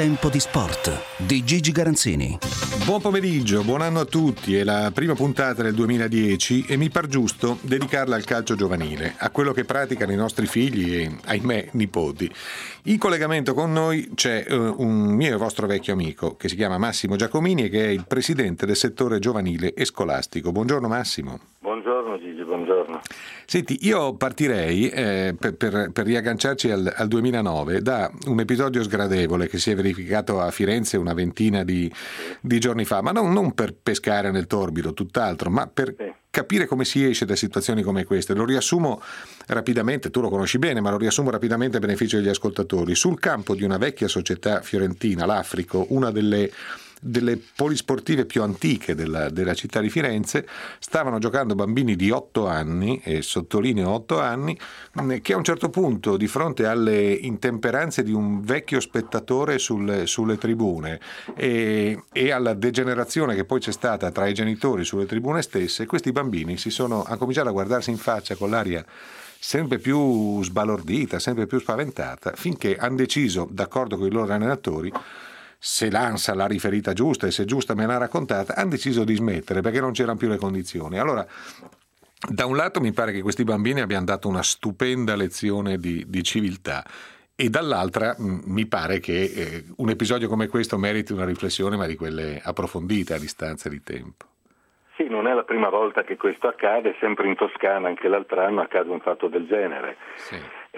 Tempo di sport di Gigi Garanzini. Buon pomeriggio, buon anno a tutti. È la prima puntata del 2010 e mi par giusto dedicarla al calcio giovanile, a quello che praticano i nostri figli e, ahimè, nipoti. In collegamento con noi c'è un mio e vostro vecchio amico che si chiama Massimo Giacomini e che è il presidente del settore giovanile e scolastico. Buongiorno Massimo. Buongiorno Gigi, buongiorno. Senti, io partirei per riagganciarci al 2009 da un episodio sgradevole che si è verificato a Firenze una ventina di giorni fa, ma non per pescare nel torbido, tutt'altro, ma per capire come si esce da situazioni come queste. Lo riassumo rapidamente, tu lo conosci bene, ma lo riassumo rapidamente a beneficio degli ascoltatori. Sul campo di una vecchia società fiorentina, l'Africo, una delle polisportive più antiche della città di Firenze, stavano giocando bambini di 8 anni, e sottolineo 8 anni, che a un certo punto, di fronte alle intemperanze di un vecchio spettatore sulle tribune e alla degenerazione che poi c'è stata tra i genitori sulle tribune stesse, questi bambini hanno cominciato a guardarsi in faccia con l'aria sempre più sbalordita, sempre più spaventata, finché hanno deciso, d'accordo con i loro allenatori, se l'ANSA l'ha riferita giusta e se giusta me l'ha raccontata, hanno deciso di smettere perché non c'erano più le condizioni. Allora, da un lato mi pare che questi bambini abbiano dato una stupenda lezione di civiltà e dall'altra mi pare che un episodio come questo meriti una riflessione, ma di quelle approfondite a distanza di tempo. Sì, non è la prima volta che questo accade, sempre in Toscana, anche l'altro anno accade un fatto del genere. Sì.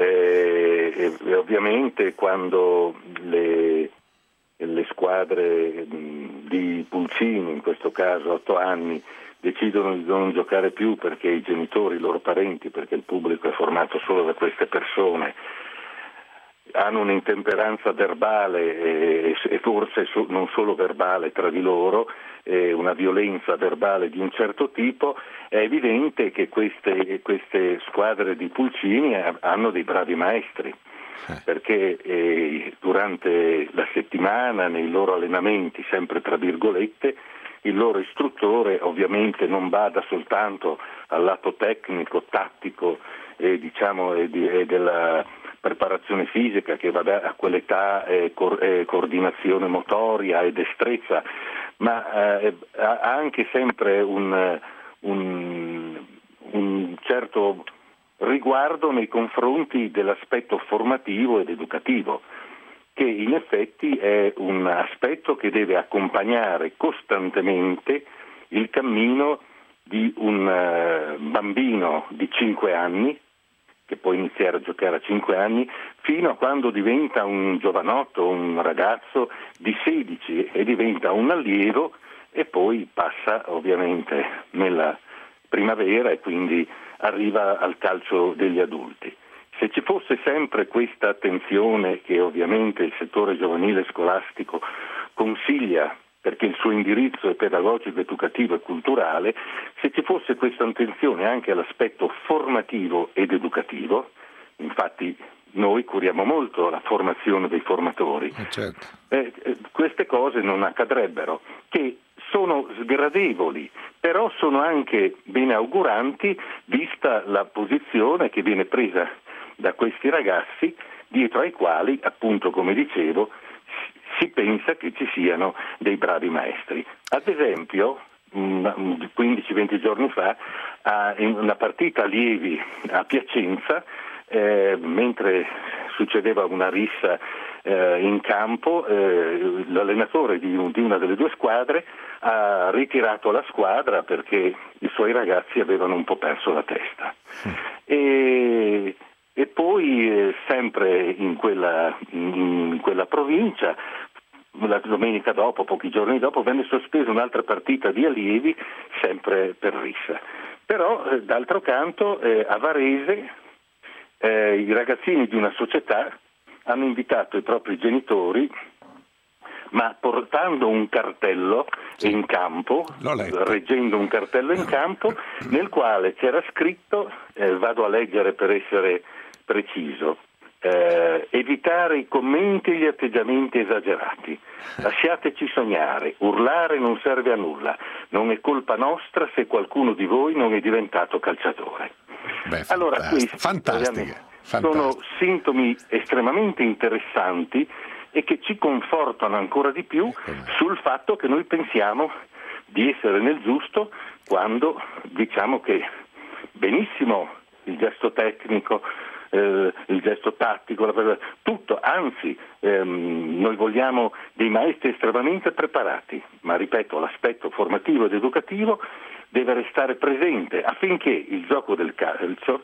E ovviamente quando le squadre di pulcini, in questo caso 8 anni, decidono di non giocare più perché i genitori, i loro parenti, perché il pubblico è formato solo da queste persone, hanno un'intemperanza verbale e forse non solo verbale tra di loro, una violenza verbale di un certo tipo, è evidente che queste squadre di pulcini hanno dei bravi maestri. Perché durante la settimana, nei loro allenamenti, sempre tra virgolette, il loro istruttore ovviamente non bada soltanto al lato tecnico, tattico e della preparazione fisica, che a quell'età è coordinazione motoria e destrezza, ma ha anche sempre un certo riguardo nei confronti dell'aspetto formativo ed educativo, che in effetti è un aspetto che deve accompagnare costantemente il cammino di un bambino di 5 anni, che può iniziare a giocare a 5 anni, fino a quando diventa un giovanotto, un ragazzo di 16 e diventa un allievo, e poi passa ovviamente nella primavera e quindi arriva al calcio degli adulti. Se ci fosse sempre questa attenzione che ovviamente il settore giovanile scolastico consiglia, perché il suo indirizzo è pedagogico, educativo e culturale, se ci fosse questa attenzione anche all'aspetto formativo ed educativo, infatti noi curiamo molto la formazione dei formatori, certo. Queste cose non accadrebbero, che sono sgradevoli, però sono anche bene auguranti vista la posizione che viene presa da questi ragazzi, dietro ai quali, appunto come dicevo, si pensa che ci siano dei bravi maestri. Ad esempio, 15-20 giorni fa, in una partita allievi a Piacenza, mentre succedeva una rissa in campo, l'allenatore di una delle due squadre ha ritirato la squadra perché i suoi ragazzi avevano un po' perso la testa. E poi sempre in quella provincia, la domenica dopo, pochi giorni dopo, venne sospesa un'altra partita di allievi, sempre per rissa. Però d'altro canto a Varese i ragazzini di una società hanno invitato i propri genitori, ma portando un cartello in campo, reggendo un cartello in campo, nel quale c'era scritto, vado a leggere per essere preciso, evitare i commenti e gli atteggiamenti esagerati, lasciateci sognare, urlare non serve a nulla, non è colpa nostra se qualcuno di voi non è diventato calciatore. Allora, questi sono sintomi estremamente interessanti e che ci confortano ancora di più sul fatto che noi pensiamo di essere nel giusto quando diciamo che benissimo il gesto tecnico, il gesto tattico, tutto, anzi noi vogliamo dei maestri estremamente preparati, ma ripeto, l'aspetto formativo ed educativo deve restare presente affinché il gioco del calcio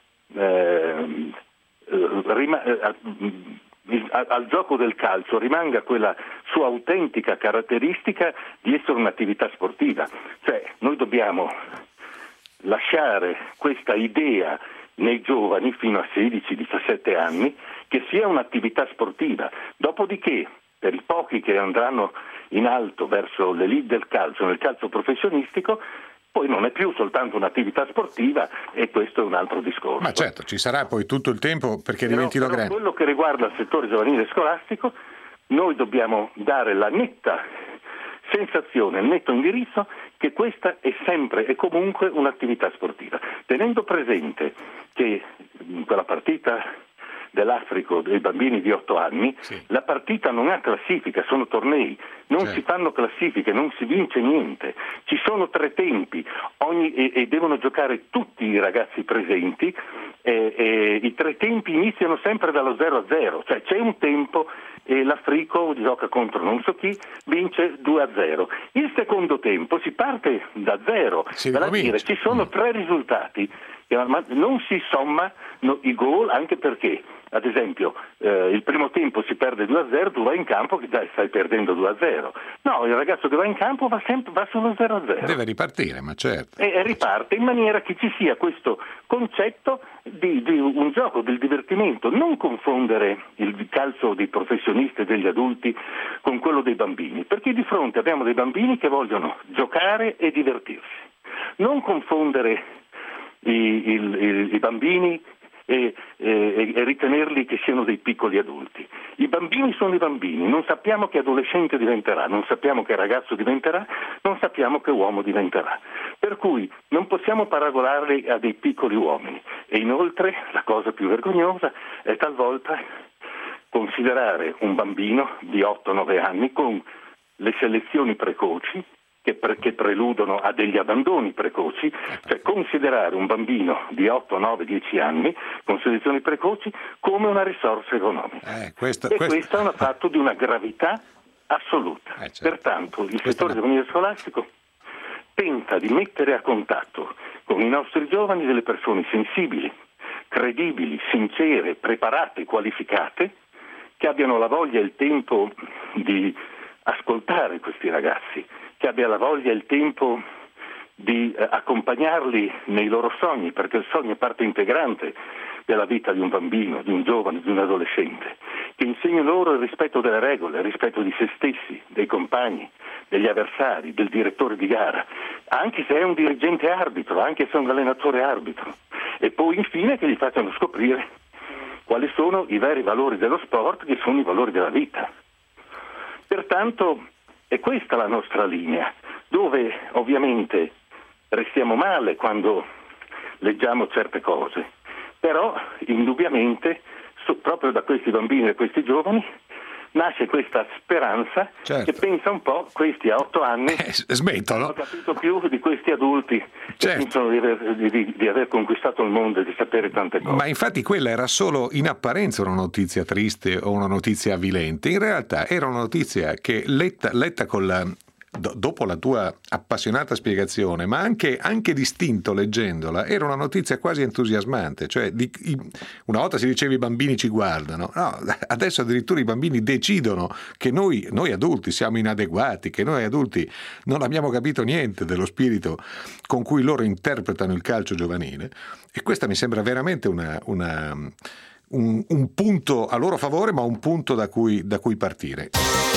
al gioco del calcio rimanga quella sua autentica caratteristica di essere un'attività sportiva. Cioè noi dobbiamo lasciare questa idea nei giovani fino a 16-17 anni che sia un'attività sportiva, dopodiché per i pochi che andranno in alto verso l'elite del calcio, nel calcio professionistico, poi non è più soltanto un'attività sportiva e questo è un altro discorso. Ma certo, ci sarà poi tutto il tempo perché diventino grandi. Quello che riguarda il settore giovanile scolastico, noi dobbiamo dare la netta sensazione, il netto indirizzo che questa è sempre e comunque un'attività sportiva, tenendo presente che in quella partita dell'Africa dei bambini di 8 anni, la partita non ha classifica, sono tornei, non si fanno classifiche, non si vince niente, ci sono 3 tempi e devono giocare tutti i ragazzi presenti e i 3 tempi iniziano sempre dallo 0-0, cioè c'è un tempo e l'Africo gioca contro non so chi, vince 2-0. Il secondo tempo si parte da 0, vale a dire ci sono 3 risultati, ma non si sommano i gol, anche perché ad esempio il primo tempo si perde 2-0, tu vai in campo che stai perdendo 2-0. No, il ragazzo che va in campo va sullo 0-0. Deve ripartire, ma certo. E riparte in maniera che ci sia questo concetto di un gioco, del divertimento. Non confondere il calcio dei professionisti e degli adulti con quello dei bambini, perché di fronte abbiamo dei bambini che vogliono giocare e divertirsi. Non confondere i bambini e ritenerli che siano dei piccoli adulti. I bambini sono i bambini, non sappiamo che adolescente diventerà, non sappiamo che ragazzo diventerà, non sappiamo che uomo diventerà. Per cui non possiamo paragonarli a dei piccoli uomini. E inoltre la cosa più vergognosa è talvolta considerare un bambino di 8-9 anni con le selezioni precoci che preludono a degli abbandoni precoci, cioè considerare un bambino di 8, 9, 10 anni con selezioni precoci come una risorsa economica. Questo è un fatto di una gravità assoluta. Certo. Pertanto il settore giovanile scolastico tenta di mettere a contatto con i nostri giovani delle persone sensibili, credibili, sincere, preparate, qualificate, che abbiano la voglia e il tempo di ascoltare questi ragazzi, che abbia la voglia e il tempo di accompagnarli nei loro sogni, perché il sogno è parte integrante della vita di un bambino, di un giovane, di un adolescente, che insegni loro il rispetto delle regole, il rispetto di se stessi, dei compagni, degli avversari, del direttore di gara, anche se è un dirigente arbitro, anche se è un allenatore arbitro, e poi infine che gli facciano scoprire quali sono i veri valori dello sport, che sono i valori della vita. Pertanto è questa la nostra linea, dove ovviamente restiamo male quando leggiamo certe cose, però indubbiamente proprio da questi bambini e da questi giovani nasce questa speranza, certo, che pensa un po', questi a 8 anni smettono. Hanno capito più di questi adulti, certo, che pensano di aver conquistato il mondo e di sapere tante cose. Ma infatti quella era solo in apparenza una notizia triste o una notizia avvilente, in realtà era una notizia che letta con dopo la tua appassionata spiegazione, ma anche distinto leggendola, era una notizia quasi entusiasmante. Cioè una volta si diceva i bambini ci guardano, no, adesso addirittura i bambini decidono che noi adulti siamo inadeguati, che noi adulti non abbiamo capito niente dello spirito con cui loro interpretano il calcio giovanile, e questa mi sembra veramente un punto a loro favore, ma un punto da cui partire.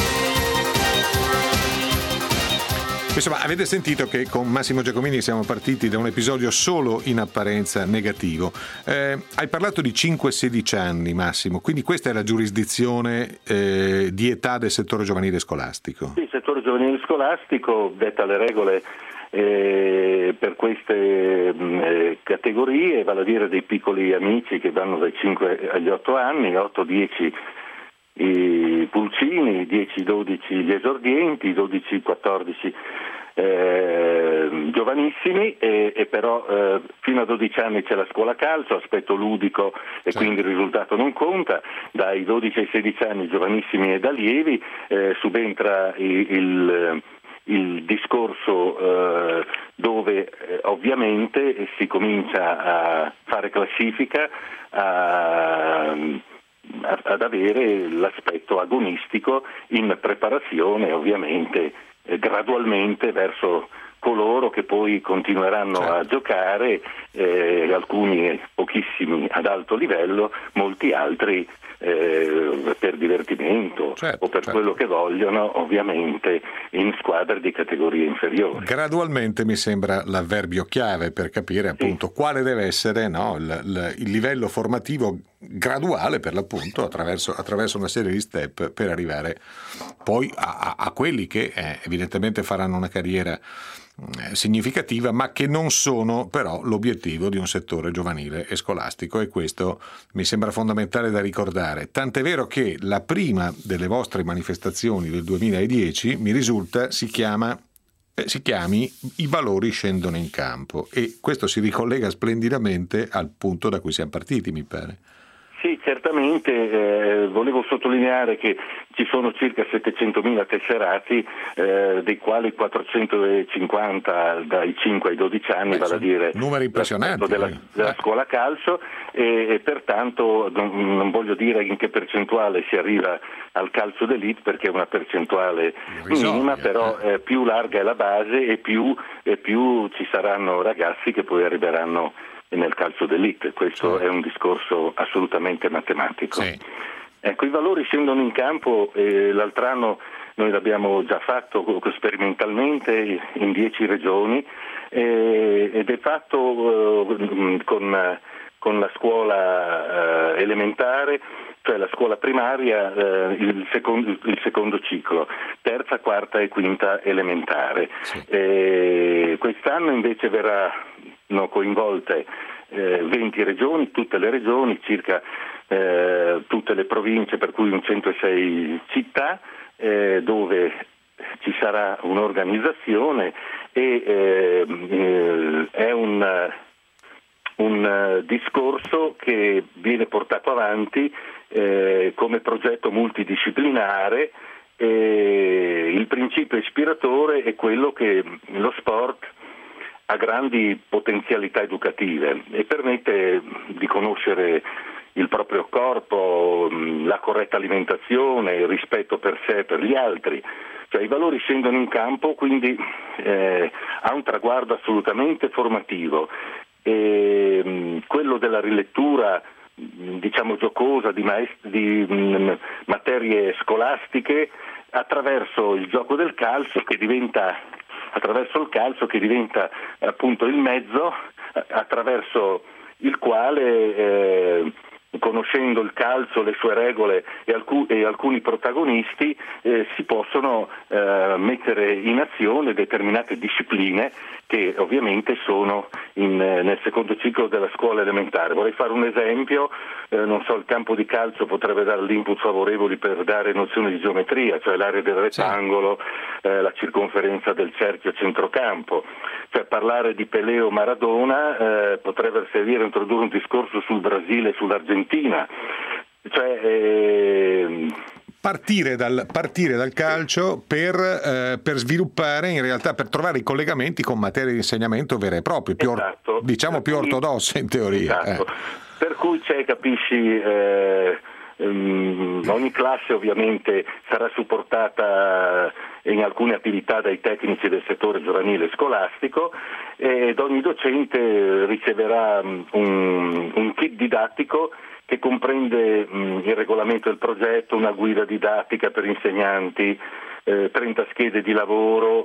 Insomma, avete sentito che con Massimo Giacomini siamo partiti da un episodio solo in apparenza negativo. Hai parlato di 5-16 anni, Massimo, quindi questa è la giurisdizione di età del settore giovanile scolastico. Sì, il settore giovanile scolastico detta le regole per queste categorie, vale a dire dei piccoli amici che vanno dai 5 agli 8 anni, 8-10 i pulcini, 10-12 gli esordienti, 12-14 giovanissimi, e però fino a 12 anni c'è la scuola calcio, aspetto ludico e quindi il risultato non conta. Dai 12 ai 16 anni giovanissimi ed allievi, subentra il discorso dove ovviamente si comincia a fare classifica, ad avere l'aspetto agonistico in preparazione ovviamente gradualmente verso coloro che poi continueranno a giocare, alcuni pochissimi ad alto livello, molti altri per divertimento o per quello che vogliono, ovviamente in squadre di categorie inferiori. Gradualmente mi sembra l'avverbio chiave per capire appunto quale deve essere il livello formativo graduale, per l'appunto, attraverso una serie di step per arrivare poi a quelli che evidentemente faranno una carriera significativa, ma che non sono però l'obiettivo di un settore giovanile e scolastico, e questo mi sembra fondamentale da ricordare. Tant'è vero che la prima delle vostre manifestazioni del 2010 mi risulta si chiami I valori scendono in campo, e questo si ricollega splendidamente al punto da cui siamo partiti, mi pare. Sì, certamente, volevo sottolineare che ci sono circa 700.000 tesserati, dei quali 450 dai 5 ai 12 anni, vale a dire numeri impressionanti della scuola calcio, e pertanto non voglio dire in che percentuale si arriva al calcio d'élite, perché è una percentuale minima, però più larga è la base e più ci saranno ragazzi che poi arriveranno nel calcio d'élite. Questo è un discorso assolutamente matematico. Ecco, i valori scendono in campo, l'altro anno noi l'abbiamo già fatto sperimentalmente in 10 regioni, ed è fatto con la scuola elementare, cioè la scuola primaria, il secondo ciclo, terza, quarta e quinta elementare. Quest'anno invece verranno coinvolte 20 regioni, tutte le regioni, circa tutte le province, per cui un 106 città, dove ci sarà un'organizzazione, e è un discorso che viene portato avanti come progetto multidisciplinare. Il principio ispiratore è quello che lo sport ha grandi potenzialità educative e permette di conoscere il proprio corpo, la corretta alimentazione, il rispetto per sé e per gli altri. Cioè, i valori scendono in campo, quindi ha un traguardo assolutamente formativo. Quello della rilettura, diciamo giocosa, di materie scolastiche, attraverso il gioco del calcio, che diventa appunto il mezzo attraverso il quale, conoscendo il calcio, le sue regole e alcuni protagonisti, si possono mettere in azione determinate discipline che ovviamente sono nel secondo ciclo della scuola elementare. Vorrei fare un esempio, non so, il campo di calcio potrebbe dare l'input favorevoli per dare nozioni di geometria, cioè l'area del rettangolo, la circonferenza del cerchio centrocampo. Cioè, parlare di Pelé o Maradona potrebbe servire a introdurre un discorso sul Brasile e sull'Argentina. Partire dal calcio per sviluppare, in realtà, per trovare i collegamenti con materie di insegnamento vere e proprie, più ortodosse in teoria. Esatto. Per cui capisci, ogni classe ovviamente sarà supportata in alcune attività dai tecnici del settore giovanile scolastico, ed ogni docente riceverà un kit didattico che comprende il regolamento del progetto, una guida didattica per insegnanti, 30 schede di lavoro,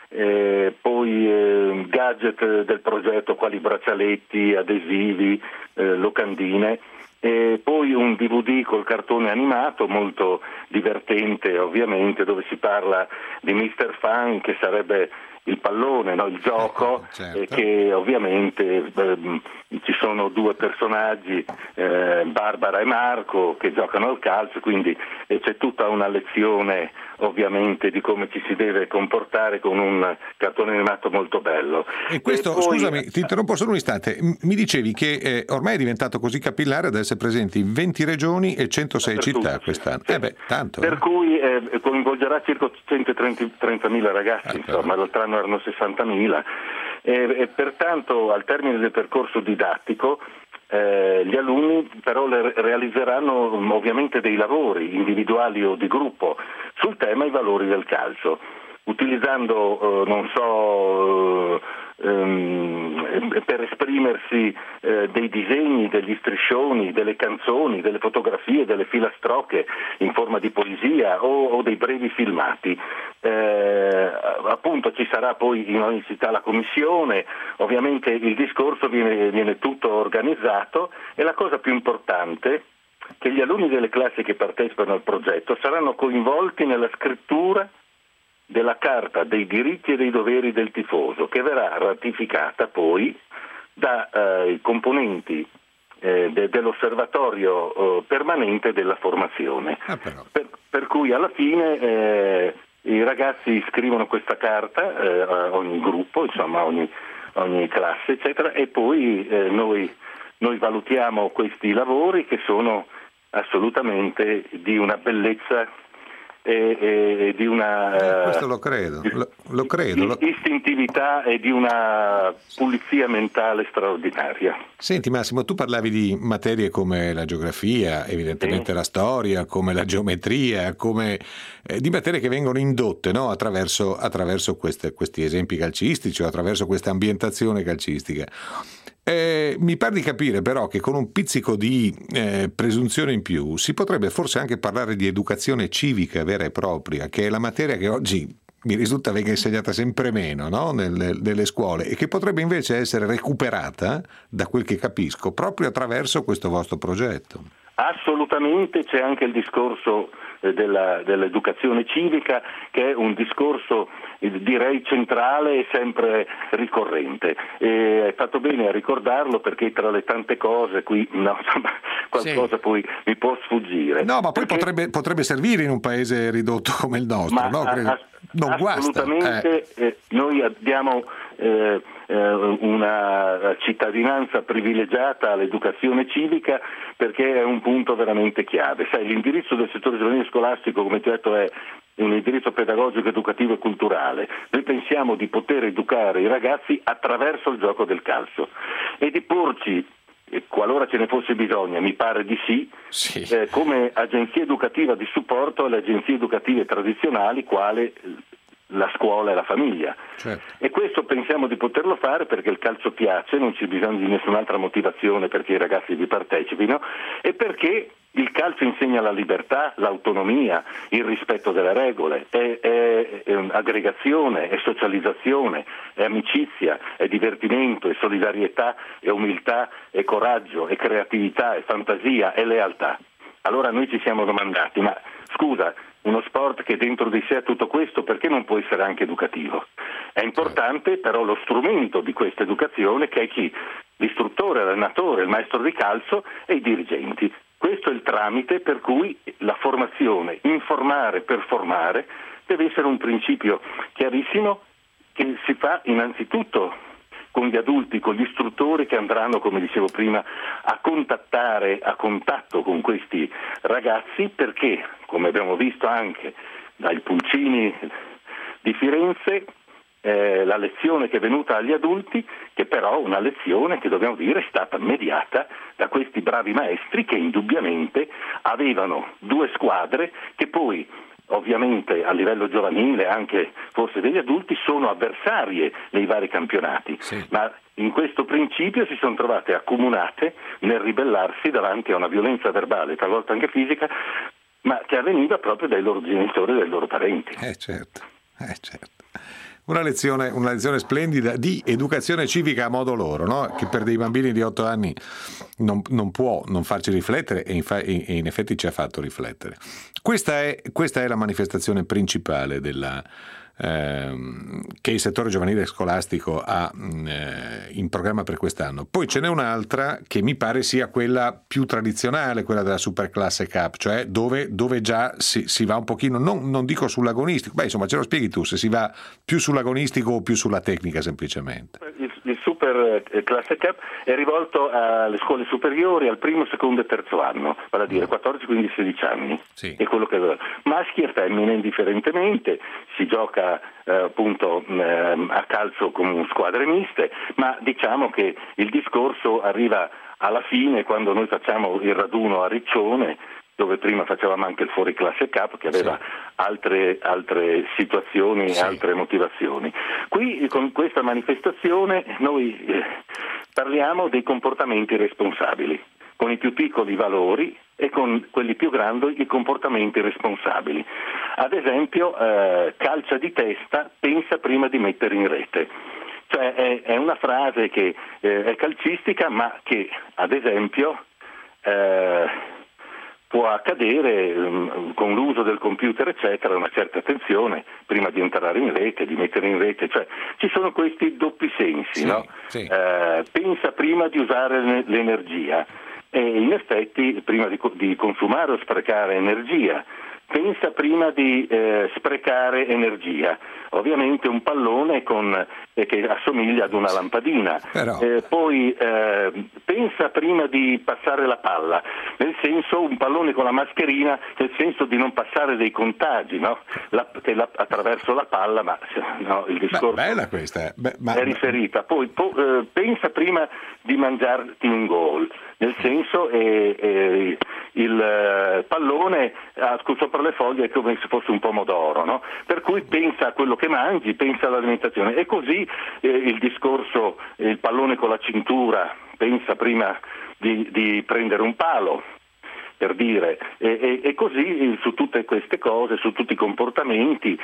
poi gadget del progetto quali braccialetti, adesivi, locandine, e poi un DVD col cartone animato molto divertente, ovviamente, dove si parla di Mr. Fan, che sarebbe il pallone, no? Il gioco, certo. che ovviamente ci sono due personaggi, Barbara e Marco, che giocano al calcio, quindi c'è tutta una lezione ovviamente di come ci si deve comportare con un cartone animato molto bello. E questo, poi, scusami, ti interrompo solo un istante, mi dicevi che ormai è diventato così capillare da essere presenti in 20 regioni e 106 città quest'anno. Sì. Tanto. Per cui coinvolgerà circa 130.000 ragazzi, insomma, l'altro anno erano 60.000 e pertanto al termine del percorso didattico gli alunni però realizzeranno ovviamente dei lavori individuali o di gruppo sul tema i valori del calcio, utilizzando per esprimersi dei disegni, degli striscioni, delle canzoni, delle fotografie, delle filastrocche in forma di poesia o dei brevi filmati. Appunto ci sarà poi in ogni città la commissione, ovviamente il discorso viene tutto organizzato e la cosa più importante che gli alunni delle classi che partecipano al progetto saranno coinvolti nella scrittura della Carta dei diritti e dei doveri del tifoso, che verrà ratificata poi dai componenti dell'osservatorio permanente della formazione. Per cui alla fine i ragazzi scrivono questa carta, ogni gruppo, insomma ogni classe, eccetera, e poi noi valutiamo questi lavori che sono assolutamente di una bellezza e di una questo lo credo. istintività e di una pulizia mentale straordinaria. Senti Massimo, tu parlavi di materie come la geografia, evidentemente la storia, come la geometria, come di materie che vengono indotte, no? attraverso questi esempi calcistici o attraverso questa ambientazione calcistica. Mi pare di capire però che con un pizzico di presunzione in più si potrebbe forse anche parlare di educazione civica vera e propria, che è la materia che oggi mi risulta venga insegnata sempre meno, no? nelle scuole, e che potrebbe invece essere recuperata, da quel che capisco, proprio attraverso questo vostro progetto. Assolutamente, c'è anche il discorso dell'educazione civica, che è un discorso direi centrale e sempre ricorrente. E hai fatto bene a ricordarlo, perché tra le tante cose qui qualcosa poi mi può sfuggire. No, ma poi potrebbe servire in un paese ridotto come il nostro, no? Non guasta. Assolutamente, noi abbiamo una cittadinanza privilegiata all'educazione civica, perché è un punto veramente chiave. Sai, l'indirizzo del settore giovanile scolastico, come ti ho detto, è un indirizzo pedagogico, educativo e culturale. Noi pensiamo di poter educare i ragazzi attraverso il gioco del calcio e di porci, qualora ce ne fosse bisogno, mi pare di sì. Come agenzia educativa di supporto alle agenzie educative tradizionali, quale la scuola e la famiglia. Certo. E questo pensiamo di poterlo fare perché il calcio piace, non c'è bisogno di nessun'altra motivazione perché i ragazzi vi partecipino, e perché il calcio insegna la libertà, l'autonomia, il rispetto delle regole, è aggregazione, è socializzazione, è amicizia, è divertimento, è solidarietà, è umiltà, è coraggio, è creatività, è fantasia, è lealtà. Allora noi ci siamo domandati, ma scusa, uno sport che dentro di sé ha tutto questo, perché non può essere anche educativo? È importante però lo strumento di questa educazione, che è chi? L'istruttore, l'allenatore, il maestro di calcio e i dirigenti. Questo è il tramite per cui la formazione, informare per formare, deve essere un principio chiarissimo che si fa innanzitutto con gli adulti, con gli istruttori che andranno, come dicevo prima, a contatto con questi ragazzi, perché, come abbiamo visto anche dai pulcini di Firenze, la lezione che è venuta agli adulti, che però una lezione che dobbiamo dire è stata mediata da questi bravi maestri che indubbiamente avevano due squadre che poi ovviamente a livello giovanile, anche forse degli adulti, sono avversarie nei vari campionati, ma in questo principio si sono trovate accomunate nel ribellarsi davanti a una violenza verbale, talvolta anche fisica, ma che avveniva proprio dai loro genitori e dai loro parenti. Certo. Una lezione splendida di educazione civica a modo loro, no? Che per dei bambini di 8 anni non può non farci riflettere, e in effetti ci ha fatto riflettere. Questa è la manifestazione principale che il settore giovanile scolastico ha in programma per quest'anno. Poi ce n'è un'altra che mi pare sia quella più tradizionale, quella della Superclasse Cup, cioè dove già si va un pochino, non dico sull'agonistico, insomma ce lo spieghi tu, se si va più sull'agonistico o più sulla tecnica semplicemente. Il Super Classe Cup è rivolto alle scuole superiori, al primo, secondo e terzo anno, vale a dire 14, 15, 16 anni. Sì. È quello che maschi e femmine indifferentemente, si gioca appunto a calcio con squadre miste, ma diciamo che il discorso arriva alla fine quando noi facciamo il raduno a Riccione, dove prima facevamo anche il Fuori Classe Cup, che aveva altre situazioni e altre motivazioni. Qui con questa manifestazione noi parliamo dei comportamenti responsabili, con i più piccoli valori e con quelli più grandi i comportamenti responsabili. Ad esempio, calcia di testa, pensa prima di mettere in rete. Cioè è una frase che è calcistica, ma che ad esempio può accadere con l'uso del computer eccetera, una certa attenzione prima di entrare in rete, di mettere in rete, cioè ci sono questi doppi sensi, no? Sì. Pensa prima di usare l'energia e in effetti prima di consumare o sprecare energia, pensa prima di sprecare energia. Ovviamente un pallone che assomiglia ad una lampadina. Poi pensa prima di passare la palla, nel senso un pallone con la mascherina, nel senso di non passare dei contagi, no? Attraverso la palla, ma no, il discorso bella questa. È riferita. Poi pensa prima di mangiarti un gol, nel senso il pallone sopra le foglie è come se fosse un pomodoro, no? Per cui pensa a quello che mangi, pensa all'alimentazione e così il discorso, il pallone con la cintura, pensa prima di prendere un palo, per dire, e così su tutte queste cose, su tutti i comportamenti,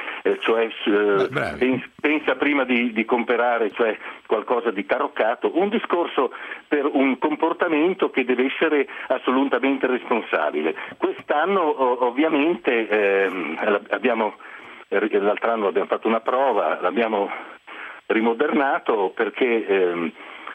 pensa prima di comprare, cioè qualcosa di taroccato, un discorso per un comportamento che deve essere assolutamente responsabile. Quest'anno ovviamente l'altro anno abbiamo fatto una prova, l'abbiamo rimodernato perché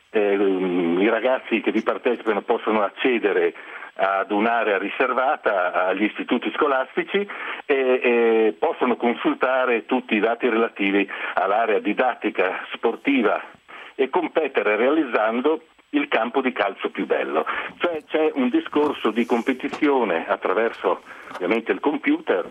i ragazzi che vi partecipano possono accedere ad un'area riservata agli istituti scolastici e possono consultare tutti i dati relativi all'area didattica sportiva e competere realizzando il campo di calcio più bello. Cioè c'è un discorso di competizione attraverso ovviamente il computer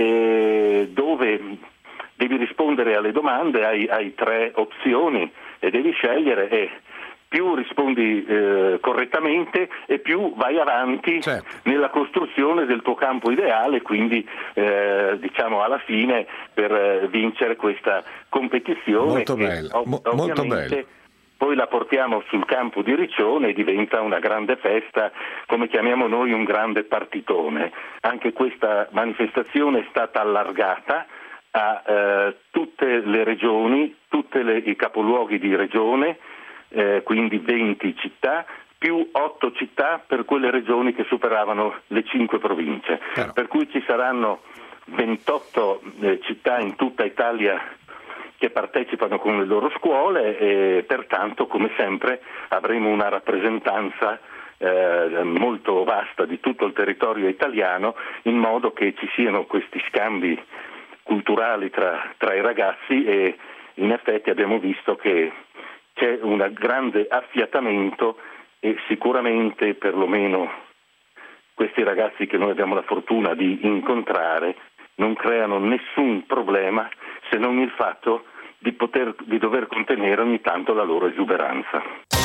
dove devi rispondere alle domande, hai 3 opzioni e devi scegliere e più rispondi correttamente e più vai avanti nella costruzione del tuo campo ideale, quindi diciamo alla fine per vincere questa competizione. Molto bello, molto bello. Poi la portiamo sul campo di Riccione e diventa una grande festa, come chiamiamo noi un grande partitone. Anche questa manifestazione è stata allargata a tutte le regioni, i capoluoghi di regione, quindi 20 città, più 8 città per quelle regioni che superavano le 5 province. Per cui ci saranno 28 città in tutta Italia che partecipano con le loro scuole e pertanto, come sempre, avremo una rappresentanza molto vasta di tutto il territorio italiano, in modo che ci siano questi scambi culturali tra i ragazzi e in effetti abbiamo visto che c'è un grande affiatamento e sicuramente perlomeno questi ragazzi che noi abbiamo la fortuna di incontrare non creano nessun problema se non il fatto di dover contenere ogni tanto la loro esuberanza.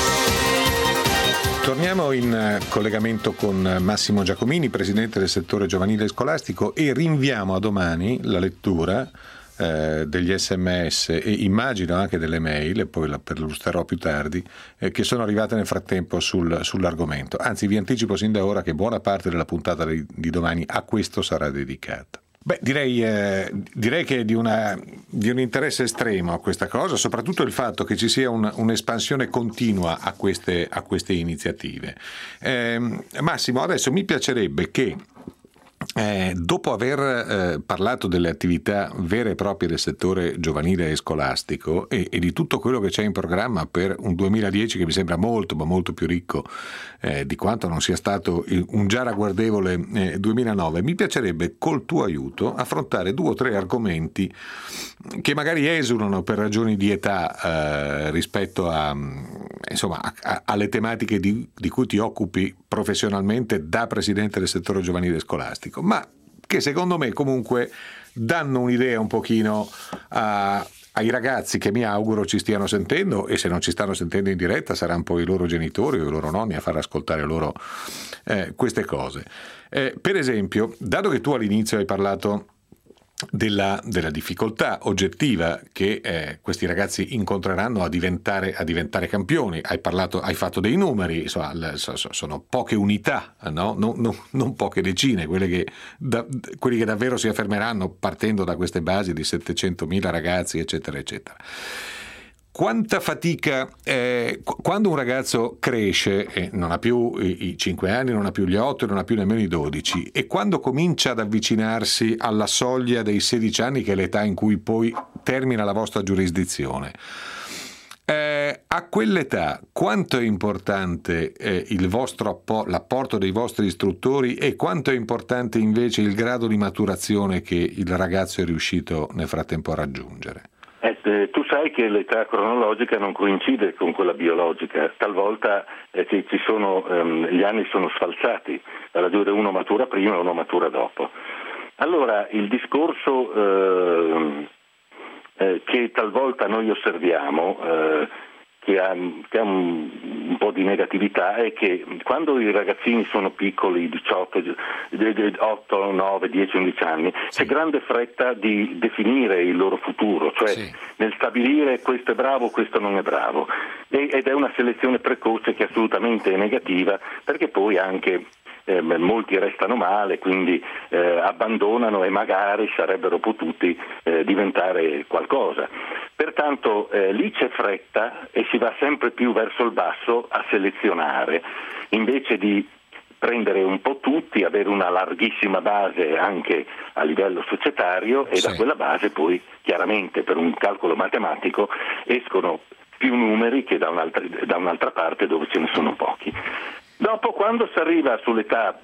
Torniamo in collegamento con Massimo Giacomini, presidente del settore giovanile scolastico, e rinviamo a domani la lettura degli SMS e immagino anche delle mail, e poi perlustrerò più tardi, che sono arrivate nel frattempo sull'argomento. Anzi, vi anticipo sin da ora che buona parte della puntata di domani a questo sarà dedicata. Direi che è di un interesse estremo a questa cosa, soprattutto il fatto che ci sia un'espansione continua a queste iniziative. Massimo, adesso mi piacerebbe che dopo aver parlato delle attività vere e proprie del settore giovanile e scolastico e di tutto quello che c'è in programma per un 2010 che mi sembra molto, ma molto più ricco di quanto non sia stato un già ragguardevole 2009, mi piacerebbe col tuo aiuto affrontare 2 o 3 argomenti che magari esulano per ragioni di età rispetto alle tematiche di cui ti occupi professionalmente da presidente del settore giovanile scolastico, ma che secondo me comunque danno un'idea un pochino ai ragazzi che mi auguro ci stiano sentendo, e se non ci stanno sentendo in diretta saranno poi i loro genitori o i loro nonni a far ascoltare loro queste cose. Per esempio, dato che tu all'inizio hai parlato della difficoltà oggettiva che questi ragazzi incontreranno a diventare campioni, hai fatto dei numeri, insomma, sono poche unità, no? Non poche decine quelli che davvero si affermeranno partendo da queste basi di 700.000 ragazzi, eccetera eccetera. Quanta fatica, quando un ragazzo cresce e non ha più i 5 anni, non ha più gli 8, non ha più nemmeno i 12, e quando comincia ad avvicinarsi alla soglia dei 16 anni, che è l'età in cui poi termina la vostra giurisdizione, a quell'età quanto è importante l'apporto dei vostri istruttori e quanto è importante invece il grado di maturazione che il ragazzo è riuscito nel frattempo a raggiungere? Tu sai che l'età cronologica non coincide con quella biologica, talvolta gli anni sono sfalsati, alla dura uno matura prima e uno matura dopo. Allora il discorso che talvolta noi osserviamo, che ha un po' di negatività, è che quando i ragazzini sono piccoli, 18, 8, 9, 10, 11 anni, c'è grande fretta di definire il loro futuro, cioè nel stabilire questo è bravo, questo non è bravo, ed è una selezione precoce che assolutamente è negativa, perché poi anche molti restano male, quindi abbandonano e magari sarebbero potuti diventare qualcosa. Pertanto lì c'è fretta e si va sempre più verso il basso a selezionare, invece di prendere un po' tutti, avere una larghissima base anche a livello societario, e da quella base poi chiaramente per un calcolo matematico escono più numeri che da un'altra parte dove ce ne sono pochi. Dopo, quando si arriva sull'età,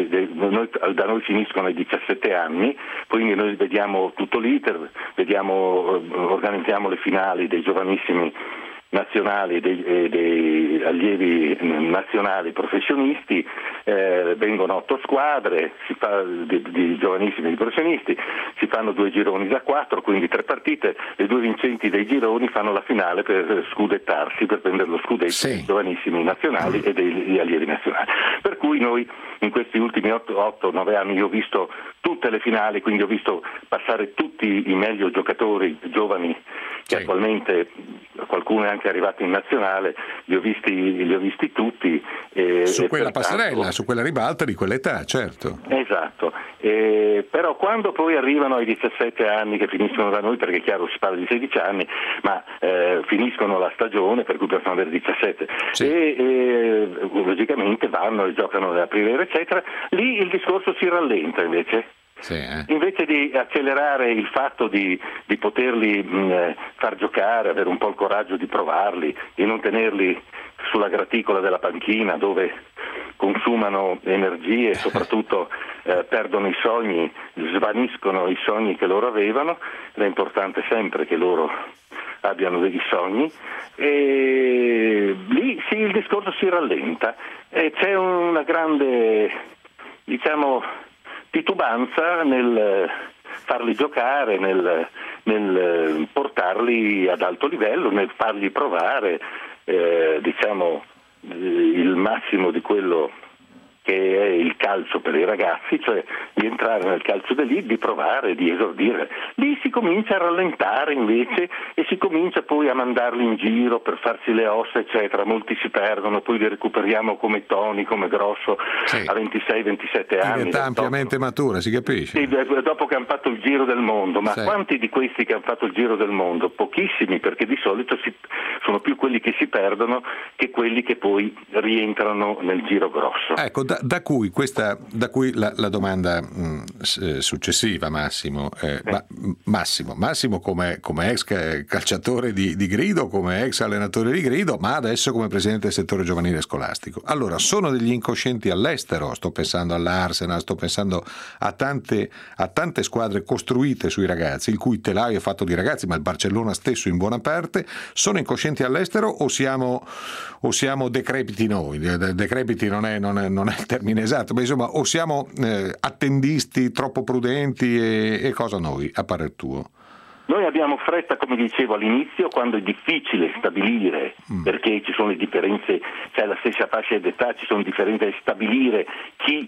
da noi finiscono ai 17 anni, quindi noi vediamo tutto l'iter, organizziamo le finali dei giovanissimi nazionali e dei allievi nazionali professionisti, vengono 8 squadre di giovanissimi di professionisti, si fanno 2 gironi da 4, quindi 3 partite, le 2 vincenti dei gironi fanno la finale per scudettarsi, per prendere lo scudetto dei giovanissimi nazionali e degli allievi nazionali. Per cui noi in questi ultimi 8-9 anni io ho visto tutte le finali, quindi ho visto passare tutti i meglio giocatori giovani che attualmente qualcuno è anche arrivato in nazionale, li ho visti tutti. Su quella passerella, su quella ribalta di quell'età, certo. Esatto, però quando poi arrivano ai 17 anni, che finiscono da noi, perché è chiaro si parla di 16 anni, ma finiscono la stagione, per cui possono avere 17, e logicamente vanno e giocano nella primavera, eccetera, lì il discorso si rallenta invece. Invece di accelerare il fatto di poterli far giocare, avere un po' il coraggio di provarli, di non tenerli sulla graticola della panchina dove consumano energie e soprattutto perdono i sogni, svaniscono i sogni che loro avevano. È importante sempre che loro abbiano degli sogni, e lì il discorso si rallenta e c'è una grande, titubanza nel farli giocare, nel portarli ad alto livello, nel fargli provare il massimo di quello che è il calcio per i ragazzi, cioè di entrare nel calcio d'élite, di provare, di esordire. Lì si comincia a rallentare invece e si comincia poi a mandarli in giro per farsi le ossa, eccetera. Molti si perdono, poi li recuperiamo come Toni, come Grosso, a 26-27 anni. In età ampiamente matura, si capisce. Sì, dopo che hanno fatto il giro del mondo, ma quanti di questi che hanno fatto il giro del mondo? Pochissimi, perché di solito sono più quelli che si perdono che quelli che poi rientrano nel giro grosso. Ecco, Da cui la domanda successiva, Massimo. Massimo come ex calciatore di grido, come ex allenatore di grido, ma adesso come presidente del settore giovanile scolastico. Allora, sono degli incoscienti all'estero, sto pensando all'Arsenal, sto pensando a tante squadre costruite sui ragazzi, il cui telaio è fatto di ragazzi, ma il Barcellona stesso in buona parte. Sono incoscienti all'estero o siamo decrepiti noi? Decrepiti non è il termine esatto, ma insomma, o siamo attendisti, troppo prudenti e cosa noi, a parer tuo? Noi abbiamo fretta, come dicevo all'inizio, quando è difficile stabilire, perché ci sono le differenze, c'è la stessa fascia d'età, ci sono differenze, stabilire chi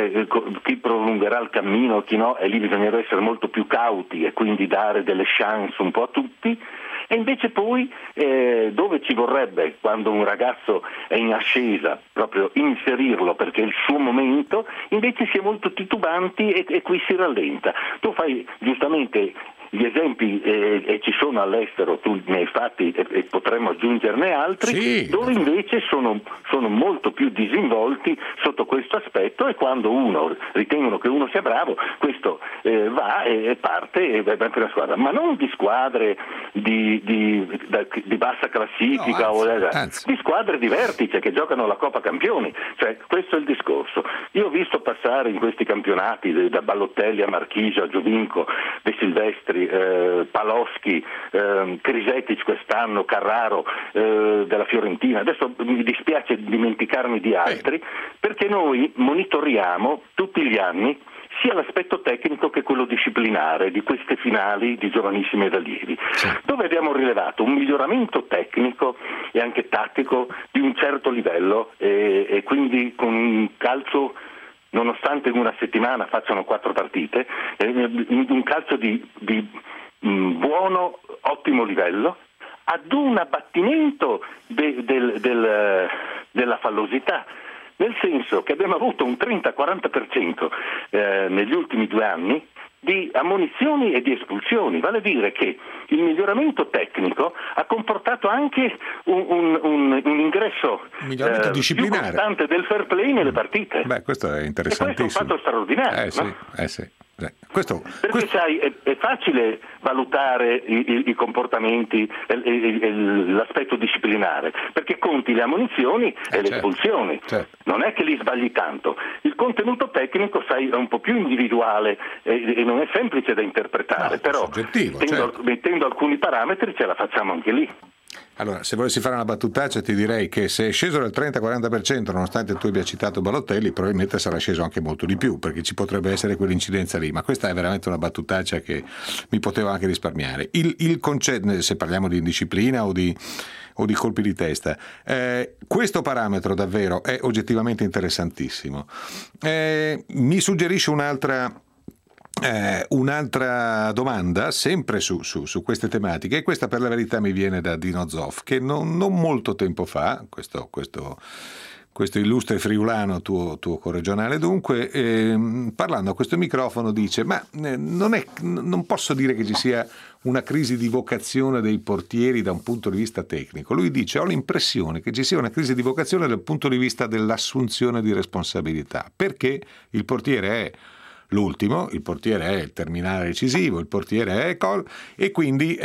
prolungherà il cammino, chi no, e lì bisognerebbe essere molto più cauti e quindi dare delle chance un po' a tutti. E invece poi dove ci vorrebbe, quando un ragazzo è in ascesa, proprio inserirlo perché è il suo momento, invece si è molto titubanti e qui si rallenta. Tu fai giustamente gli esempi e ci sono all'estero, tu ne hai fatti e potremmo aggiungerne altri, sì, dove invece sono molto più disinvolti sotto questo aspetto, e quando ritengono che uno sia bravo, questo va e parte e va per la squadra, ma non di squadre di bassa classifica, anzi. Di squadre di vertice che giocano la Coppa Campioni, cioè questo è il discorso. Io ho visto passare in questi campionati da Balotelli a Marchisio a Giovinco, De Silvestri, Paloschi, Križetić quest'anno, Carraro della Fiorentina, adesso mi dispiace dimenticarmi di altri, perché noi monitoriamo tutti gli anni sia l'aspetto tecnico che quello disciplinare di queste finali di giovanissimi ed allievi, dove abbiamo rilevato un miglioramento tecnico e anche tattico di un certo livello, e quindi con un calcio, nonostante in una settimana facciano 4 partite, un calcio di buono, ottimo livello, ad un abbattimento della fallosità, nel senso che abbiamo avuto un 30-40% negli ultimi 2 anni di ammonizioni e di espulsioni, vale a dire che il miglioramento tecnico ha comportato anche un ingresso più costante del fair play nelle partite. Beh, questo è interessantissimo. E questo è un fatto straordinario. Sì. Perché sai, è facile valutare i comportamenti, l'aspetto disciplinare, perché conti le ammonizioni e le espulsioni. Certo. Non è che li sbagli tanto. Il contenuto tecnico, sai, è un po' più individuale e non è semplice da interpretare, però mettendo alcuni parametri ce la facciamo anche lì. Allora, se volessi fare una battutaccia ti direi che se è sceso del 30-40%, nonostante tu abbia citato Balotelli, probabilmente sarà sceso anche molto di più, perché ci potrebbe essere quell'incidenza lì, ma questa è veramente una battutaccia che mi potevo anche risparmiare. Il concetto, se parliamo di indisciplina o di colpi di testa, questo parametro davvero è oggettivamente interessantissimo. Mi suggerisce un'altra domanda sempre su queste tematiche, e questa per la verità mi viene da Dino Zoff, che non molto tempo fa, questo illustre friulano, tuo corregionale dunque, parlando a questo microfono dice: ma non posso dire che ci sia una crisi di vocazione dei portieri da un punto di vista tecnico. Lui dice: ho l'impressione che ci sia una crisi di vocazione dal punto di vista dell'assunzione di responsabilità, perché il portiere è l'ultimo, il portiere è il terminale decisivo, il portiere è gol, e quindi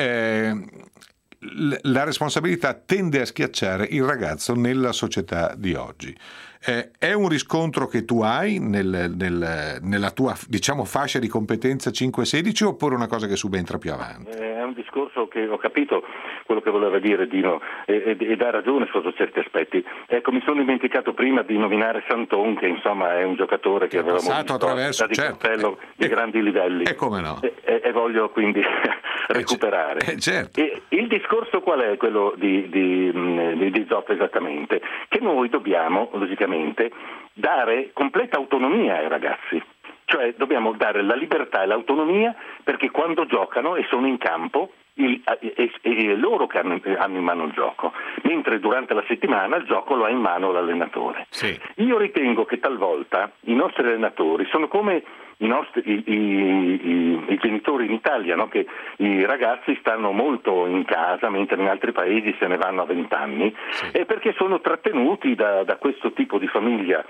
la responsabilità tende a schiacciare il ragazzo nella società di oggi. È un riscontro che tu hai nella tua, diciamo, fascia di competenza 5-16, oppure una cosa che subentra più avanti? È un discorso che ho capito quello che voleva dire Dino, ed ha ragione sotto certi aspetti. Ecco, mi sono dimenticato prima di nominare Santon, che insomma è un giocatore che avevamo visto attraverso di Castello di grandi livelli, e come no, e voglio quindi recuperare. Certo. E il discorso qual è? Quello di Zoff esattamente, che noi dobbiamo logicamente dare completa autonomia ai ragazzi, cioè dobbiamo dare la libertà e l'autonomia, perché quando giocano e sono in campo è loro che hanno in mano il gioco, mentre durante la settimana il gioco lo ha in mano l'allenatore. Sì. Io ritengo che talvolta i nostri allenatori sono come i genitori in Italia, no? Che i ragazzi stanno molto in casa, mentre in altri paesi se ne vanno a 20 anni, sì. E perché sono trattenuti da questo tipo di famiglia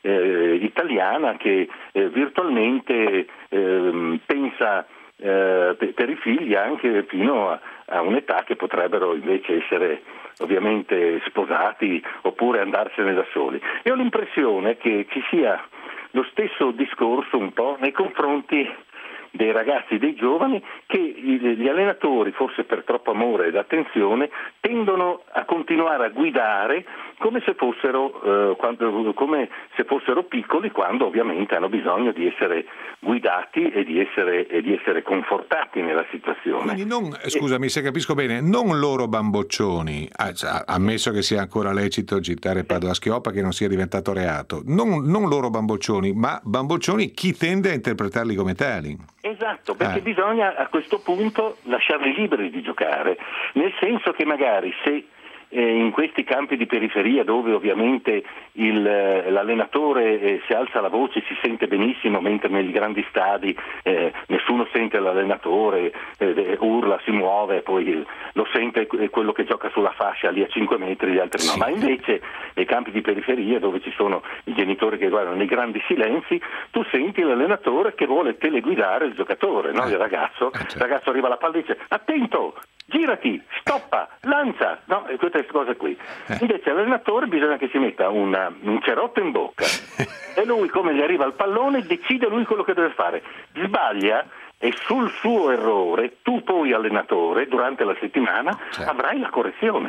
italiana che virtualmente pensa per i figli anche fino a un'età che potrebbero invece essere ovviamente sposati oppure andarsene da soli. E ho l'impressione che ci sia lo stesso discorso un po' nei confronti dei ragazzi, dei giovani, che gli allenatori, forse per troppo amore ed attenzione, tendono a continuare a guidare come se fossero piccoli, quando ovviamente hanno bisogno di essere guidati e di essere confortati nella situazione. Quindi scusami se capisco bene, non loro bamboccioni, ammesso che sia ancora lecito citare Padoa-Schioppa, che non sia diventato reato, non loro bamboccioni, ma bamboccioni chi tende a interpretarli come tali. Esatto, perché bisogna a questo punto lasciarli liberi di giocare, nel senso che magari se in questi campi di periferia dove ovviamente l'allenatore si alza la voce, si sente benissimo, mentre negli grandi stadi nessuno sente l'allenatore, urla, si muove, poi lo sente quello che gioca sulla fascia lì a 5 metri, gli altri no, ma invece nei campi di periferia dove ci sono i genitori che guardano nei grandi silenzi, tu senti l'allenatore che vuole teleguidare il giocatore, no? Il ragazzo arriva alla palla e dice attento, girati, stoppa, lancia, no? E queste cose qui. Invece l'allenatore bisogna che si metta un cerotto in bocca e lui, come gli arriva il pallone, decide lui quello che deve fare. Sbaglia e sul suo errore tu poi, allenatore, durante la settimana avrai la correzione.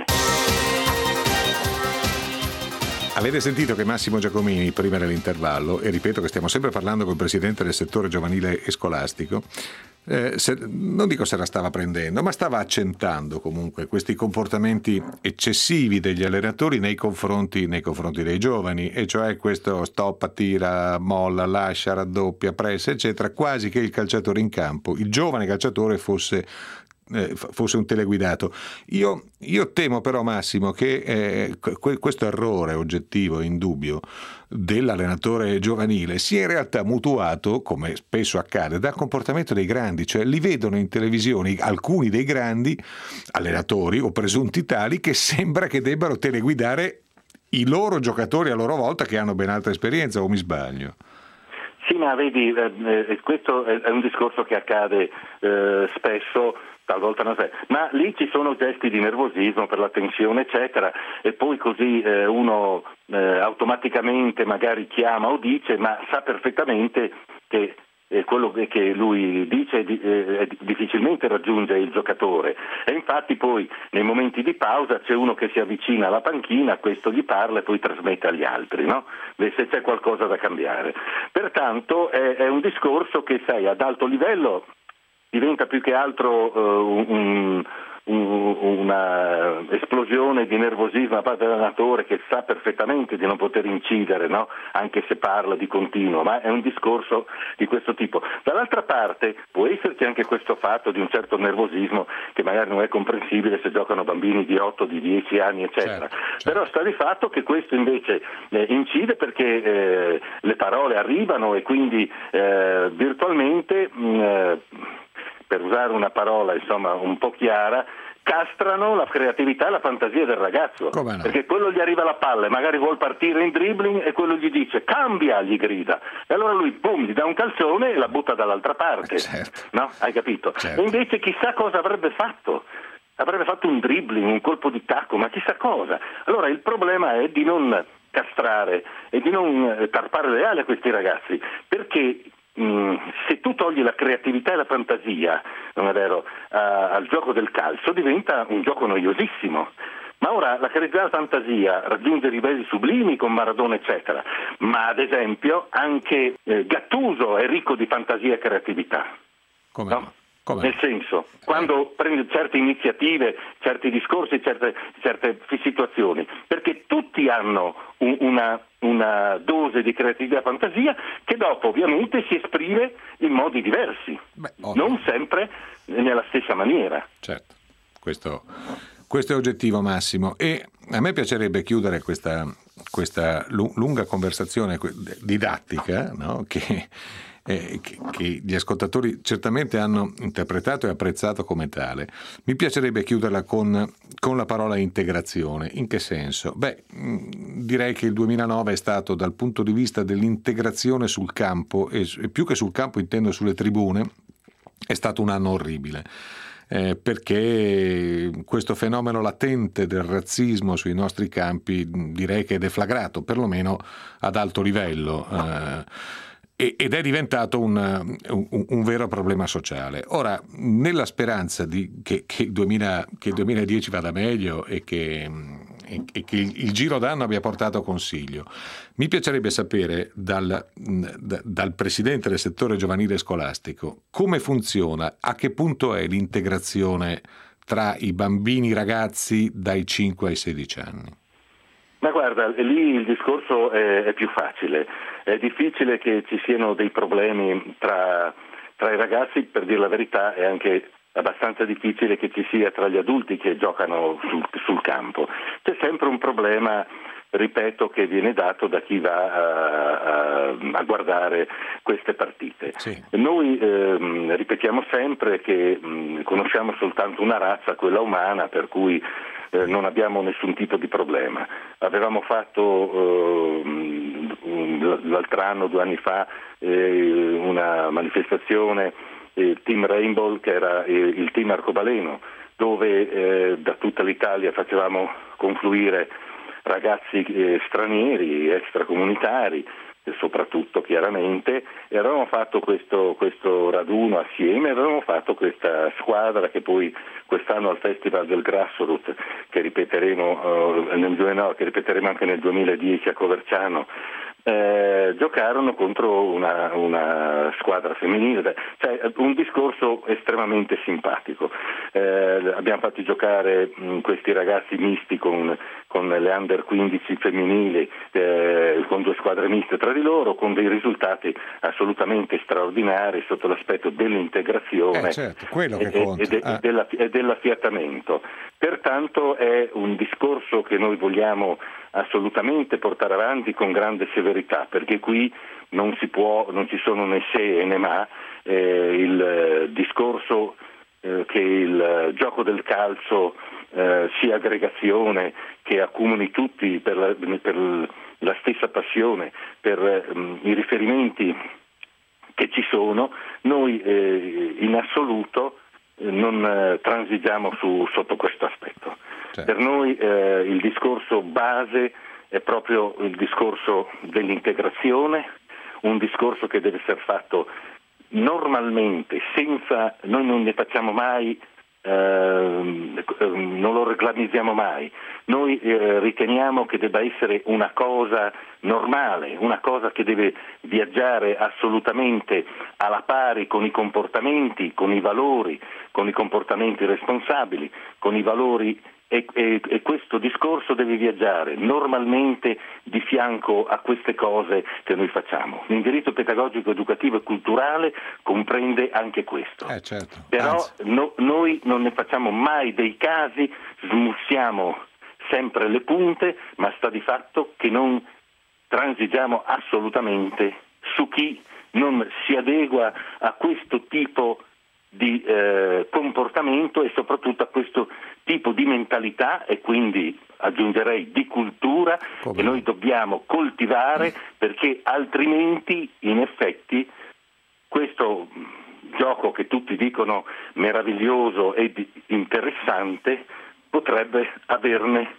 Avete sentito che Massimo Giacomini, prima dell'intervallo, e ripeto che stiamo sempre parlando col presidente del settore giovanile e scolastico, non dico se la stava prendendo, ma stava accentando comunque questi comportamenti eccessivi degli allenatori nei confronti dei giovani, e cioè questo stoppa, tira, molla, lascia, raddoppia, pressa, eccetera, quasi che il calciatore in campo, il giovane calciatore fosse un teleguidato. Io temo però, Massimo, che questo errore oggettivo e indubbio dell'allenatore giovanile sia in realtà mutuato, come spesso accade, dal comportamento dei grandi, cioè li vedono in televisione alcuni dei grandi allenatori o presunti tali che sembra che debbano teleguidare i loro giocatori a loro volta, che hanno ben altra esperienza, o mi sbaglio? Sì, ma vedi, questo è un discorso che accade spesso, talvolta non sei, ma lì ci sono gesti di nervosismo per la tensione eccetera, e poi così uno automaticamente magari chiama o dice, ma sa perfettamente che quello che lui dice difficilmente raggiunge il giocatore, e infatti poi nei momenti di pausa c'è uno che si avvicina alla panchina, questo gli parla e poi trasmette agli altri, no? Se c'è qualcosa da cambiare. Pertanto è un discorso che, sai, ad alto livello diventa più che altro una esplosione di nervosismo da parte dell'allenatore, che sa perfettamente di non poter incidere, no? Anche se parla di continuo, ma è un discorso di questo tipo. Dall'altra parte può esserci anche questo fatto di un certo nervosismo che magari non è comprensibile se giocano bambini di 8, di 10 anni eccetera, certo. Però sta di fatto che questo invece incide perché le parole arrivano e quindi virtualmente per usare una parola insomma un po' chiara, castrano la creatività e la fantasia del ragazzo. Come no? Perché quello gli arriva la palla e magari vuol partire in dribbling e quello gli dice cambia, gli grida, e allora lui boom, gli dà un calcione e la butta dall'altra parte, certo. No? Hai capito? Certo. E invece chissà cosa avrebbe fatto un dribbling, un colpo di tacco, ma chissà cosa. Allora il problema è di non castrare e di non tarpare le ali a questi ragazzi, perché se tu togli la creatività e la fantasia, non è vero, al gioco del calcio, diventa un gioco noiosissimo. Ma ora la creatività e la fantasia raggiunge livelli sublimi con Maradona eccetera, ma ad esempio anche Gattuso è ricco di fantasia e creatività. Come no? No? Come? Nel senso, quando prende certe iniziative, certi discorsi, certe situazioni, perché tutti hanno una dose di creatività e fantasia che dopo ovviamente si esprime in modi diversi, non sempre nella stessa maniera. Certo, questo è oggettivo, Massimo, e a me piacerebbe chiudere questa lunga conversazione didattica, no? Che che gli ascoltatori certamente hanno interpretato e apprezzato come tale. Mi piacerebbe chiuderla con la parola integrazione. In che senso? Direi che il 2009 è stato, dal punto di vista dell'integrazione sul campo, e più che sul campo intendo sulle tribune, è stato un anno orribile. Perché questo fenomeno latente del razzismo sui nostri campi direi che è deflagrato, perlomeno ad alto livello, ed è diventato un vero problema sociale. Ora, nella speranza che il 2010 vada meglio e che il giro d'anno abbia portato consiglio, mi piacerebbe sapere dal presidente del settore giovanile scolastico come funziona, a che punto è l'integrazione tra i bambini ragazzi dai 5 ai 16 anni. Ma guarda, lì il discorso è più facile. È difficile che ci siano dei problemi tra i ragazzi, per dire la verità, è anche abbastanza difficile che ci sia tra gli adulti che giocano sul campo. C'è sempre un problema, ripeto, che viene dato da chi va a guardare queste partite. Sì. Noi ripetiamo sempre che conosciamo soltanto una razza, quella umana, per cui non abbiamo nessun tipo di problema. Avevamo fatto l'altro anno, 2 anni fa, una manifestazione, Team Rainbow, che era il team arcobaleno, dove da tutta l'Italia facevamo confluire ragazzi stranieri, extracomunitari, soprattutto chiaramente, e avevamo fatto questo raduno assieme, avevamo fatto questa squadra che poi quest'anno al Festival del Grassroots, che ripeteremo nel 2009, che ripeteremo anche nel 2010 a Coverciano, giocarono contro una squadra femminile, cioè un discorso estremamente simpatico. Abbiamo fatto giocare questi ragazzi misti con le under 15 femminili, con 2 squadre miste tra di loro, con dei risultati assolutamente straordinari sotto l'aspetto dell'integrazione, certo, quello che conta. E dell'affiatamento. Pertanto è un discorso che noi vogliamo assolutamente portare avanti con grande severità, perché qui non ci sono né se né ma. Il discorso che il gioco del calcio sia aggregazione, che accomuni tutti per la stessa passione, per i riferimenti che ci sono, noi in assoluto non transigiamo sotto questo aspetto. Certo. Per noi il discorso base è proprio il discorso dell'integrazione, un discorso che deve essere fatto normalmente, noi non ne facciamo mai, non lo reclamizziamo mai. Noi riteniamo che debba essere una cosa normale, una cosa che deve viaggiare assolutamente alla pari con i comportamenti, con i valori, con i comportamenti responsabili, con i valori, e questo discorso deve viaggiare normalmente di fianco a queste cose che noi facciamo. L'indirizzo pedagogico, educativo e culturale comprende anche questo. Certo. Però noi non ne facciamo mai dei casi, smussiamo sempre le punte, ma sta di fatto che non transigiamo assolutamente su chi non si adegua a questo tipo di comportamento e soprattutto a questo tipo di mentalità, e quindi aggiungerei di cultura, che noi dobbiamo coltivare, perché altrimenti in effetti questo gioco che tutti dicono meraviglioso e interessante potrebbe averne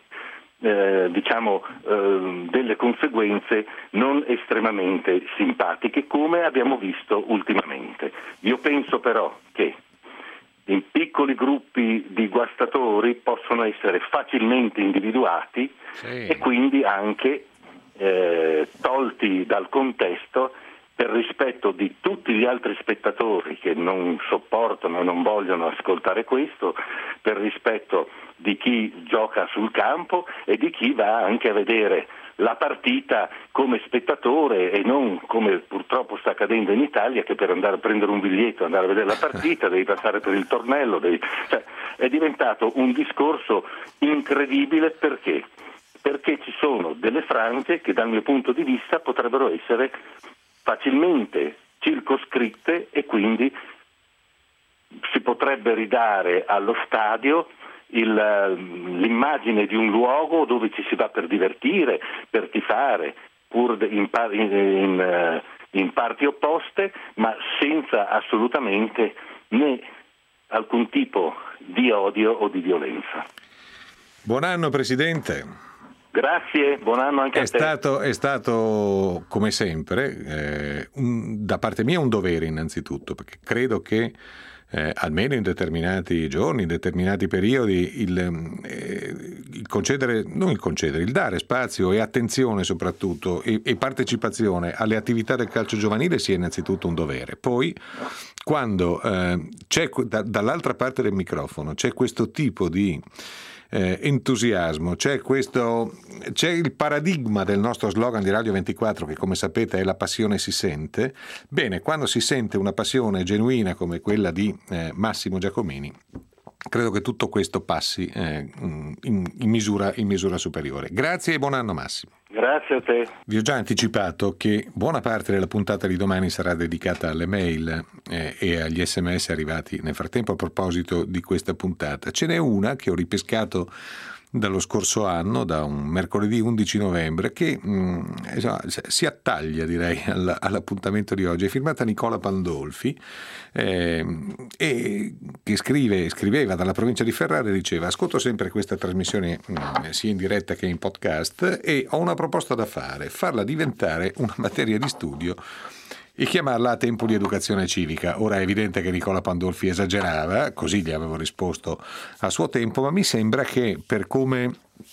delle conseguenze non estremamente simpatiche, come abbiamo visto ultimamente. Io penso però che in piccoli gruppi di guastatori possono essere facilmente individuati, sì, e quindi anche tolti dal contesto, per rispetto di tutti gli altri spettatori che non sopportano e non vogliono ascoltare questo, per rispetto di chi gioca sul campo e di chi va anche a vedere la partita come spettatore e non come purtroppo sta accadendo in Italia, che per andare a prendere un biglietto, andare a vedere la partita devi passare per il tornello, cioè, è diventato un discorso incredibile. Perché? Perché ci sono delle frange che dal mio punto di vista potrebbero essere facilmente circoscritte, e quindi si potrebbe ridare allo stadio l'immagine di un luogo dove ci si va per divertire, per tifare, pur in parti opposte, ma senza assolutamente né alcun tipo di odio o di violenza. Buon anno Presidente. Grazie, buon anno anche a te. È stato come sempre, da parte mia, un dovere innanzitutto, perché credo che almeno in determinati giorni, in determinati periodi, il dare spazio e attenzione soprattutto e partecipazione alle attività del calcio giovanile sia innanzitutto un dovere. Poi, quando c'è dall'altra parte del microfono c'è questo tipo di entusiasmo, c'è il paradigma del nostro slogan di Radio 24, che come sapete è la passione si sente. Bene, quando si sente una passione genuina come quella di Massimo Giacomini, credo che tutto questo passi in misura superiore. Grazie e buon anno Massimo. Grazie a te. Vi ho già anticipato che buona parte della puntata di domani sarà dedicata alle mail e agli SMS arrivati nel frattempo a proposito di questa puntata. Ce n'è una che ho ripescato dallo scorso anno, da un mercoledì 11 novembre, che si attaglia, direi, all'appuntamento di oggi. È firmata Nicola Pandolfi e che scriveva dalla provincia di Ferrara e diceva: ascolto sempre questa trasmissione sia in diretta che in podcast e ho una proposta da farla diventare una materia di studio e chiamarla A tempo di educazione civica. Ora è evidente che Nicola Pandolfi esagerava, così gli avevo risposto a suo tempo, ma mi sembra che per come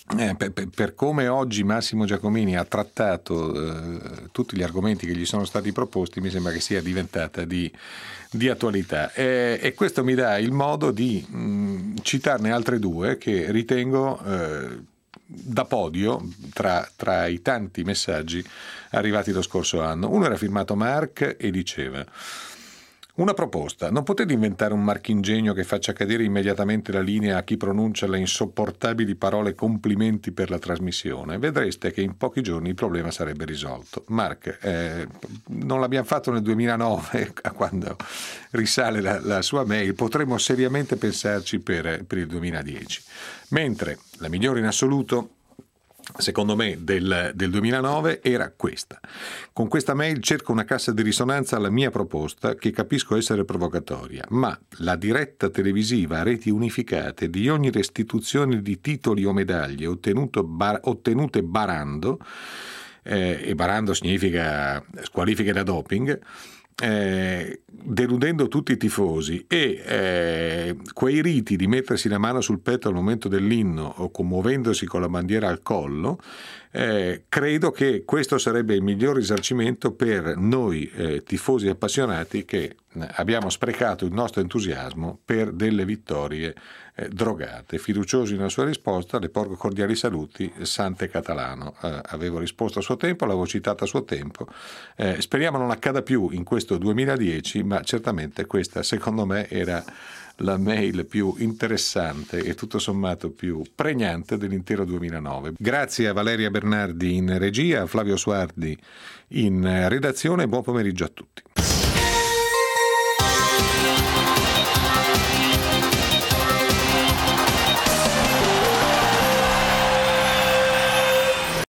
oggi Massimo Giacomini ha trattato tutti gli argomenti che gli sono stati proposti, mi sembra che sia diventata di attualità, e questo mi dà il modo di citarne altre due che ritengo da podio tra i tanti messaggi arrivati lo scorso anno. Uno era firmato Mark e diceva: una proposta, non potete inventare un marchingegno che faccia cadere immediatamente la linea a chi pronuncia le insopportabili parole complimenti per la trasmissione, vedreste che in pochi giorni il problema sarebbe risolto. Mark, non l'abbiamo fatto nel 2009, quando risale la sua mail, potremmo seriamente pensarci per il 2010. Mentre la migliore in assoluto, secondo me, del 2009 era questa: con questa mail cerco una cassa di risonanza alla mia proposta, che capisco essere provocatoria, ma la diretta televisiva a reti unificate di ogni restituzione di titoli o medaglie ottenute barando, e barando significa squalifiche da doping, deludendo tutti i tifosi, e quei riti di mettersi la mano sul petto al momento dell'inno o commuovendosi con la bandiera al collo, credo che questo sarebbe il miglior risarcimento per noi tifosi appassionati che abbiamo sprecato il nostro entusiasmo per delle vittorie drogate. Fiduciosi nella sua risposta, le porgo cordiali saluti, Sante Catalano. Avevo risposto a suo tempo, l'avevo citata a suo tempo, speriamo non accada più in questo 2010, ma certamente questa secondo me era la mail più interessante e tutto sommato più pregnante dell'intero 2009. Grazie a Valeria Bernardi in regia, a Flavio Suardi in redazione, buon pomeriggio a tutti.